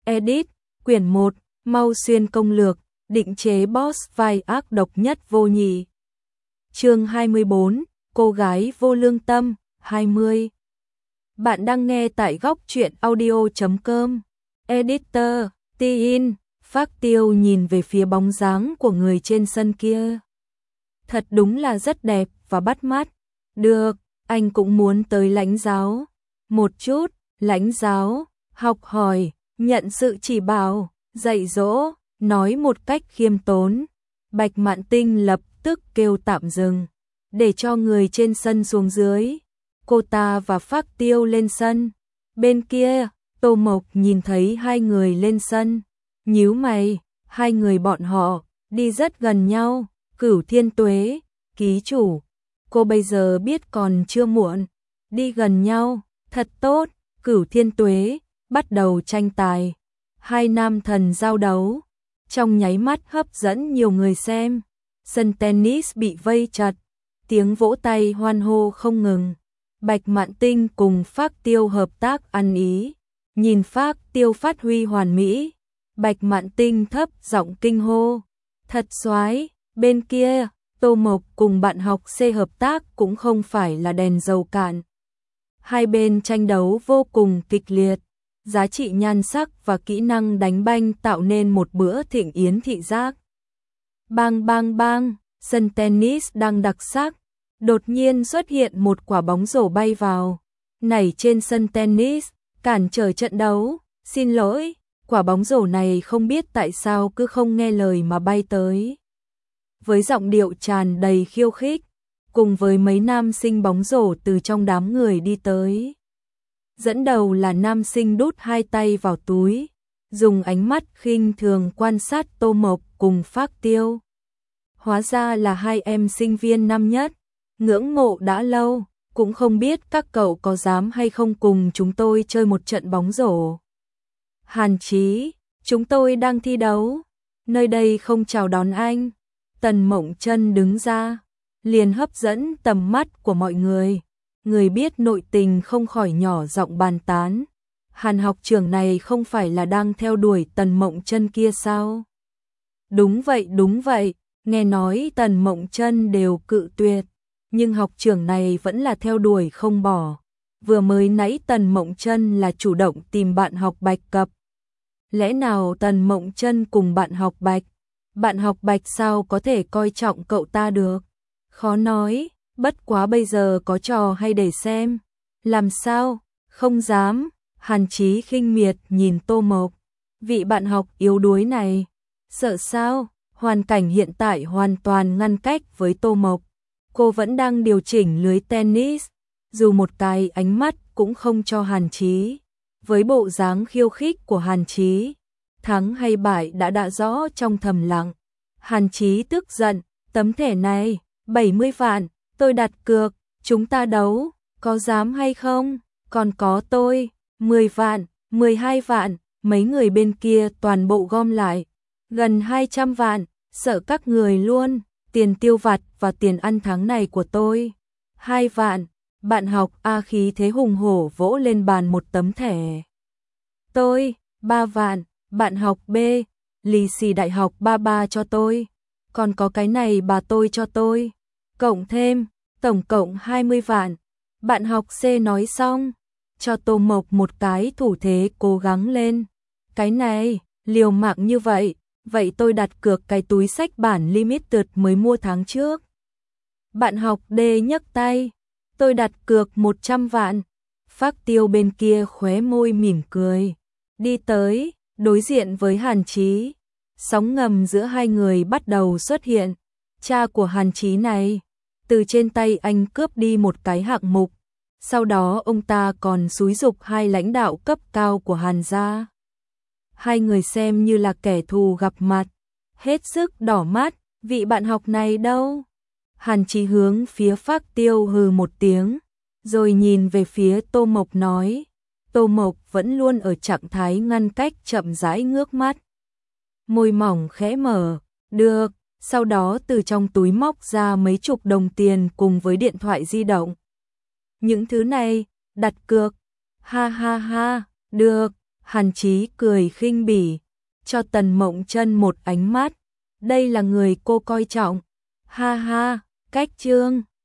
Edit, quyển 1, Mau Xuyên công lược, định chế boss vai ác độc nhất vô nhị. Chương 24, cô gái vô lương tâm, 20. Bạn đang nghe tại góc truyện audio.com. Editor, Tin, Phác Tiêu nhìn về phía bóng dáng của người trên sân kia. Thật đúng là rất đẹp và bắt mắt. Được, anh cũng muốn tới lãnh giáo. Một chút, lãnh giáo, học hỏi, nhận sự chỉ bảo, dạy dỗ, nói một cách khiêm tốn. Bạch Mạn Tinh lập tức kêu tạm dừng, để cho người trên sân xuống dưới. Cô ta và Phác Tiêu lên sân. Bên kia, Tô Mộc nhìn thấy hai người lên sân, nhíu mày, hai người bọn họ đi rất gần nhau. Cửu Thiên Tuế, ký chủ, cô bây giờ biết còn chưa muộn, đi gần nhau, thật tốt. Cửu Thiên Tuế bắt đầu tranh tài. Hai nam thần giao đấu, trong nháy mắt hấp dẫn nhiều người xem. Sân tennis bị vây chặt, tiếng vỗ tay hoan hô không ngừng. Bạch Mạn Tinh cùng Phác Tiêu hợp tác ăn ý, nhìn Phác Tiêu phát huy hoàn mỹ. Bạch Mạn Tinh thấp giọng kinh hô, thật soái. Bên kia, Tô Mộc cùng bạn học C hợp tác cũng không phải là đèn dầu cạn. Hai bên tranh đấu vô cùng kịch liệt, giá trị nhan sắc và kỹ năng đánh banh tạo nên một bữa thịnh yến thị giác. Bang bang bang, sân tennis đang đặc sắc, đột nhiên xuất hiện một quả bóng rổ bay vào, nảy trên sân tennis, cản trở trận đấu. Xin lỗi, quả bóng rổ này không biết tại sao cứ không nghe lời mà bay tới. Với giọng điệu tràn đầy khiêu khích, cùng với mấy nam sinh bóng rổ từ trong đám người đi tới. Dẫn đầu là nam sinh đút hai tay vào túi, dùng ánh mắt khinh thường quan sát Tô Mộc cùng Phác Tiêu. Hóa ra là hai em sinh viên năm nhất, ngưỡng mộ đã lâu, cũng không biết các cậu có dám hay không cùng chúng tôi chơi một trận bóng rổ. Hàn Chí, chúng tôi đang thi đấu, nơi đây không chào đón anh. Tần Mộng Chân đứng ra, liền hấp dẫn tầm mắt của mọi người. Người biết nội tình không khỏi nhỏ giọng bàn tán. Hàn học trưởng này không phải là đang theo đuổi Tần Mộng Chân kia sao? Đúng vậy, nghe nói Tần Mộng Chân đều cự tuyệt, nhưng học trưởng này vẫn là theo đuổi không bỏ. Vừa mới nãy Tần Mộng Chân là chủ động tìm bạn học Bạch cặp. Lẽ nào Tần Mộng Chân cùng bạn học Bạch? Bạn học Bạch sao có thể coi trọng cậu ta được? Khó nói, bất quá bây giờ có trò hay để xem. Làm sao? Không dám. Hàn Chí khinh miệt nhìn Tô Mộc. Vị bạn học yếu đuối này. Sợ sao? Hoàn cảnh hiện tại hoàn toàn ngăn cách với Tô Mộc. Cô vẫn đang điều chỉnh lưới tennis, dù một cái ánh mắt cũng không cho Hàn Chí. Với bộ dáng khiêu khích của Hàn Chí, thắng hay bại đã rõ trong thầm lặng. Hàn Chí tức giận, tấm thẻ này, 70 vạn, tôi đặt cược, chúng ta đấu, có dám hay không? Còn có tôi, 10 vạn, 12 vạn, mấy người bên kia toàn bộ gom lại, gần 200 vạn, sợ các người luôn, tiền tiêu vặt và tiền ăn tháng này của tôi, 2 vạn, bạn học A khí thế hùng hổ vỗ lên bàn một tấm thẻ. Tôi, 3 vạn, bạn học B, lì xì đại học 33 cho tôi, còn có cái này bà tôi cho tôi, cộng thêm, tổng cộng 20 vạn. Bạn học C nói xong, cho Tô Mộc một cái thủ thế cố gắng lên. Cái này, liều mạng như vậy, vậy tôi đặt cược cái túi sách bản limited mới mua tháng trước. Bạn học D nhấc tay, tôi đặt cược 100 vạn. Phác Tiêu bên kia khóe môi mỉm cười, đi tới, đối diện với Hàn Chí. Sóng ngầm giữa hai người bắt đầu xuất hiện. Cha của Hàn Chí này, từ trên tay anh cướp đi một cái hạng mục. Sau đó ông ta còn xúi giục hai lãnh đạo cấp cao của Hàn gia. Hai người xem như là kẻ thù gặp mặt, hết sức đỏ mắt. Vị bạn học này đâu? Hàn Chí hướng phía Phác Tiêu hừ một tiếng, rồi nhìn về phía Tô Mộc nói. Tô Mộc vẫn luôn ở trạng thái ngăn cách, chậm rãi ngước mắt. Môi mỏng khẽ mở, được, sau đó từ trong túi móc ra mấy chục đồng tiền cùng với điện thoại di động. Những thứ này, đặt cược. Ha ha ha, được. Hàn Chí cười khinh bỉ, cho Tần Mộng Chân một ánh mắt. Đây là người cô coi trọng. Ha ha, cách trương.